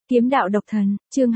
Kiếm đạo độc thần, chương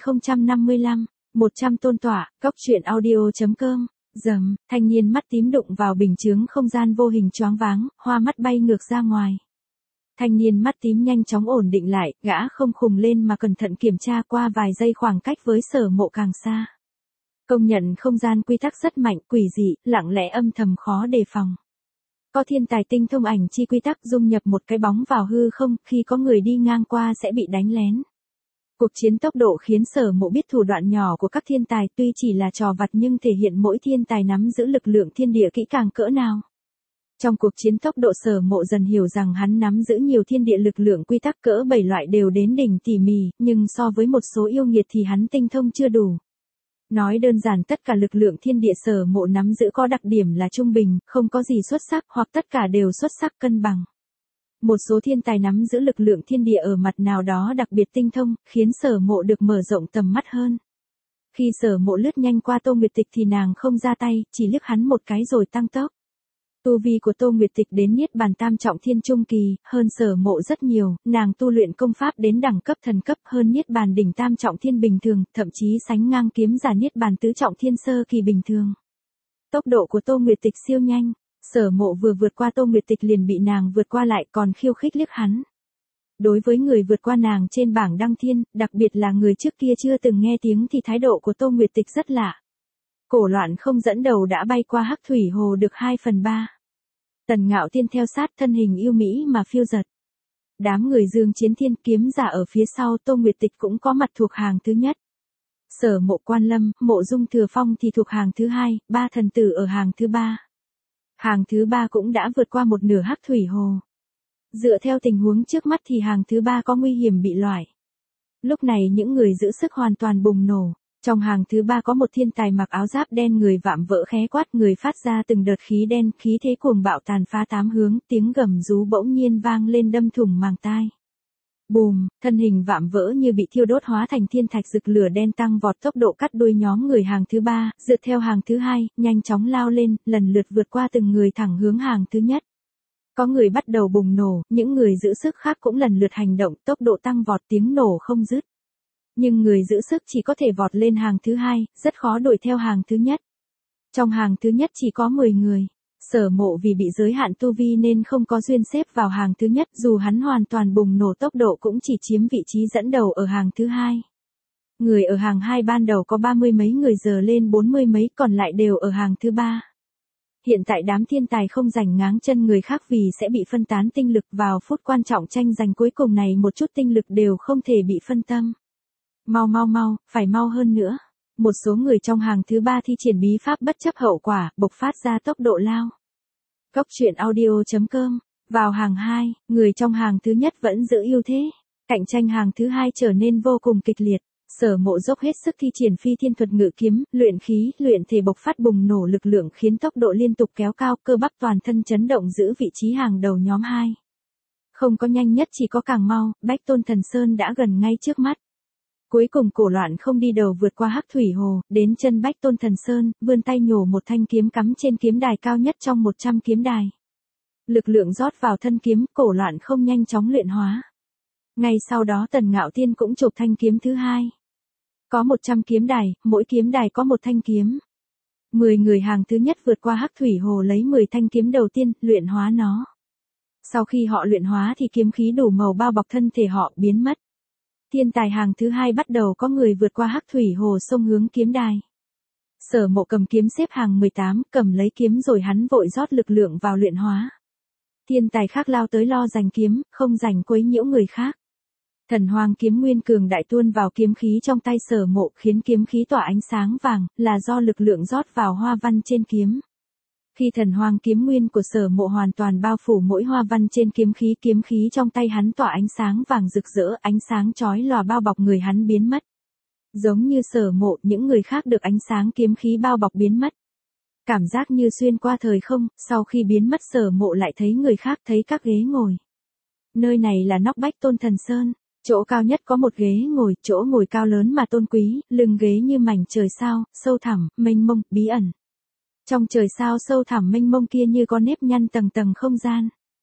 2055, 100 tôn tỏa, góc truyện audio.com. Rầm, thanh niên mắt tím đụng vào bình chướng không gian vô hình choáng váng, hoa mắt bay ngược ra ngoài. Thanh niên mắt tím nhanh chóng ổn định lại, gã không khùng lên mà cẩn thận kiểm tra qua vài giây khoảng cách với Sở Mộ càng xa. Công nhận không gian quy tắc rất mạnh, quỷ dị, lặng lẽ âm thầm khó đề phòng. Có thiên tài tinh thông ảnh chi quy tắc dung nhập một cái bóng vào hư không, khi có người đi ngang qua sẽ bị đánh lén. Cuộc chiến tốc độ khiến Sở Mộ biết thủ đoạn nhỏ của các thiên tài, tuy chỉ là trò vặt nhưng thể hiện mỗi thiên tài nắm giữ lực lượng thiên địa kỹ càng cỡ nào. Trong cuộc chiến tốc độ, Sở Mộ dần hiểu rằng hắn nắm giữ nhiều thiên địa lực lượng quy tắc cỡ 7 loại đều đến đỉnh tỉ mỉ, nhưng so với một số yêu nghiệt thì hắn tinh thông chưa đủ. Nói đơn giản, tất cả lực lượng thiên địa Sở Mộ nắm giữ có đặc điểm là trung bình, không có gì xuất sắc, hoặc tất cả đều xuất sắc cân bằng. Một số thiên tài nắm giữ lực lượng thiên địa ở mặt nào đó đặc biệt tinh thông, khiến Sở Mộ được mở rộng tầm mắt hơn. Khi Sở Mộ lướt nhanh qua Tô Nguyệt Tịch thì nàng không ra tay, chỉ liếc hắn một cái rồi tăng tốc. Tu vi của Tô Nguyệt Tịch đến Niết Bàn Tam Trọng Thiên Trung Kỳ, hơn Sở Mộ rất nhiều, nàng tu luyện công pháp đến đẳng cấp thần cấp hơn Niết Bàn đỉnh Tam Trọng Thiên bình thường, thậm chí sánh ngang kiếm giả Niết Bàn Tứ Trọng Thiên Sơ Kỳ bình thường. Tốc độ của Tô Nguyệt Tịch siêu nhanh, Sở Mộ vừa vượt qua Tô Nguyệt Tịch liền bị nàng vượt qua lại, còn khiêu khích liếc hắn. Đối với người vượt qua nàng trên bảng đăng thiên, đặc biệt là người trước kia chưa từng nghe tiếng thì thái độ của Tô Nguyệt Tịch rất lạ. Cổ Loạn không dẫn đầu đã bay qua Hắc Thủy Hồ được 2/3. Tần Ngạo Tiên theo sát, thân hình yêu mỹ mà phiêu giật. Đám người Dương Chiến Thiên kiếm giả ở phía sau Tô Nguyệt Tịch cũng có mặt thuộc hàng thứ nhất. Sở Mộ, Quan Lâm, Mộ Dung Thừa Phong thì thuộc hàng thứ hai, ba thần tử ở hàng thứ ba. Hàng thứ ba cũng đã vượt qua một nửa Hắc Thủy Hồ. Dựa theo tình huống trước mắt thì hàng thứ ba có nguy hiểm bị loại. Lúc này những người giữ sức hoàn toàn bùng nổ. Trong hàng thứ ba có một thiên tài mặc áo giáp đen, người vạm vỡ khẽ quát, người phát ra từng đợt khí đen, khí thế cuồng bạo tàn phá tám hướng, tiếng gầm rú bỗng nhiên vang lên đâm thủng màng tai. Bùm, thân hình vạm vỡ như bị thiêu đốt hóa thành thiên thạch rực lửa đen tăng vọt tốc độ cắt đuôi nhóm người hàng thứ ba, dượt theo hàng thứ hai, nhanh chóng lao lên, lần lượt vượt qua từng người thẳng hướng hàng thứ nhất. Có người bắt đầu bùng nổ, những người giữ sức khác cũng lần lượt hành động, tốc độ tăng vọt, tiếng nổ không dứt. Nhưng người giữ sức chỉ có thể vọt lên hàng thứ hai, rất khó đuổi theo hàng thứ nhất. Trong hàng thứ nhất chỉ có 10 người. Sở Mộ vì bị giới hạn tu vi nên không có duyên xếp vào hàng thứ nhất, dù hắn hoàn toàn bùng nổ tốc độ cũng chỉ chiếm vị trí dẫn đầu ở hàng thứ hai. Người ở hàng hai ban đầu có 30 mấy người, giờ lên 40 mấy, còn lại đều ở hàng thứ ba. Hiện tại đám thiên tài không giành ngáng chân người khác vì sẽ bị phân tán tinh lực, vào phút quan trọng tranh giành cuối cùng này một chút tinh lực đều không thể bị phân tâm. Mau, phải mau hơn nữa. Một số người trong hàng thứ ba thi triển bí pháp bất chấp hậu quả, bộc phát ra tốc độ lao. Góc truyện audio.com. Vào hàng 2, người trong hàng thứ nhất vẫn giữ ưu thế. Cạnh tranh hàng thứ hai trở nên vô cùng kịch liệt. Sở Mộ dốc hết sức thi triển phi thiên thuật ngự kiếm, luyện khí, luyện thể bộc phát bùng nổ lực lượng khiến tốc độ liên tục kéo cao, cơ bắp toàn thân chấn động, giữ vị trí hàng đầu nhóm 2. Không có nhanh nhất, chỉ có càng mau, Bách Tôn Thần Sơn đã gần ngay trước mắt. Cuối cùng Cổ Loạn không đi đầu vượt qua Hắc Thủy Hồ, đến chân Bách Tôn Thần Sơn, vươn tay nhổ một thanh kiếm cắm trên kiếm đài cao nhất trong 100 kiếm đài. Lực lượng rót vào thân kiếm, Cổ Loạn không nhanh chóng luyện hóa. Ngay sau đó Tần Ngạo Tiên cũng chụp thanh kiếm thứ hai. Có 100 kiếm đài, mỗi kiếm đài có một thanh kiếm. 10 người hàng thứ nhất vượt qua Hắc Thủy Hồ lấy 10 thanh kiếm đầu tiên, luyện hóa nó. Sau khi họ luyện hóa thì kiếm khí đủ màu bao bọc thân thể họ, biến mất. Thiên tài hàng thứ hai bắt đầu có người vượt qua Hắc Thủy Hồ xông hướng kiếm đài. Sở Mộ cầm kiếm xếp hàng 18, cầm lấy kiếm rồi hắn vội rót lực lượng vào luyện hóa. Thiên tài khác lao tới lo giành kiếm, không giành quấy nhiễu người khác. Thần Hoàng kiếm nguyên cường đại tuôn vào kiếm khí trong tay Sở Mộ, khiến kiếm khí tỏa ánh sáng vàng, là do lực lượng rót vào hoa văn trên kiếm. Khi Thần Hoàng kiếm nguyên của Sở Mộ hoàn toàn bao phủ mỗi hoa văn trên kiếm khí trong tay hắn tỏa ánh sáng vàng rực rỡ, ánh sáng chói lòa bao bọc người hắn biến mất. Giống như Sở Mộ, những người khác được ánh sáng kiếm khí bao bọc biến mất. Cảm giác như xuyên qua thời không, sau khi biến mất Sở Mộ lại thấy người khác, thấy các ghế ngồi. Nơi này là nóc Bách Tôn Thần Sơn. Chỗ cao nhất có một ghế ngồi, chỗ ngồi cao lớn mà tôn quý, lưng ghế như mảnh trời sao, sâu thẳm, mênh mông, bí ẩn. Trong trời sao sâu thẳm mênh mông kia như có nếp nhăn tầng tầng không gian.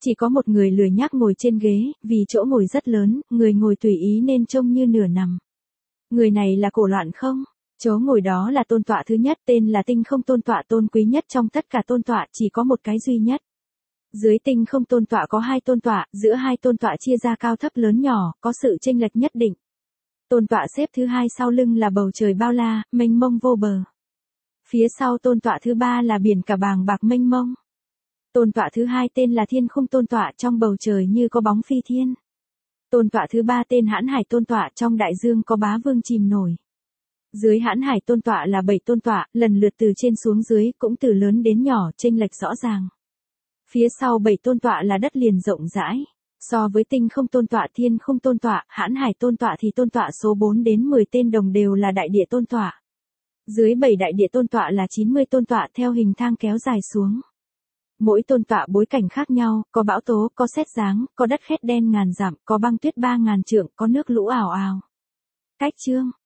Chỉ có một người lười nhác ngồi trên ghế, vì chỗ ngồi rất lớn, người ngồi tùy ý nên trông như nửa nằm. Người này là Cổ Loạn Không. Chỗ ngồi đó là tôn tọa thứ nhất, tên là Tinh Không tôn tọa, tôn quý nhất trong tất cả tôn tọa, chỉ có một cái duy nhất. Dưới Tinh Không tôn tọa có hai tôn tọa, giữa hai tôn tọa chia ra cao thấp lớn nhỏ, có sự chênh lệch nhất định. Tôn tọa xếp thứ hai sau lưng là bầu trời bao la, mênh mông vô bờ. Phía sau tôn tọa thứ ba là biển cả bàng bạc mênh mông. Tôn tọa thứ hai tên là Thiên Khung tôn tọa, trong bầu trời như có bóng phi thiên. Tôn tọa thứ ba tên Hãn Hải tôn tọa, trong đại dương có bá vương chìm nổi. Dưới Hãn Hải tôn tọa là 7 tôn tọa, lần lượt từ trên xuống dưới, cũng từ lớn đến nhỏ, chênh lệch rõ ràng. Phía sau 7 tôn tọa là đất liền rộng rãi. So với Tinh Không tôn tọa, Thiên Khung tôn tọa, Hãn Hải tôn tọa thì tôn tọa số 4 đến 10 tên đồng đều là đại địa tôn tọa. Dưới 7 đại địa tôn tọa là 90 tôn tọa theo hình thang kéo dài xuống. Mỗi tôn tọa bối cảnh khác nhau, có bão tố, có sét giáng, có đất khét đen ngàn dặm, có băng tuyết 3000 trượng, có nước lũ ào ào. Cách chương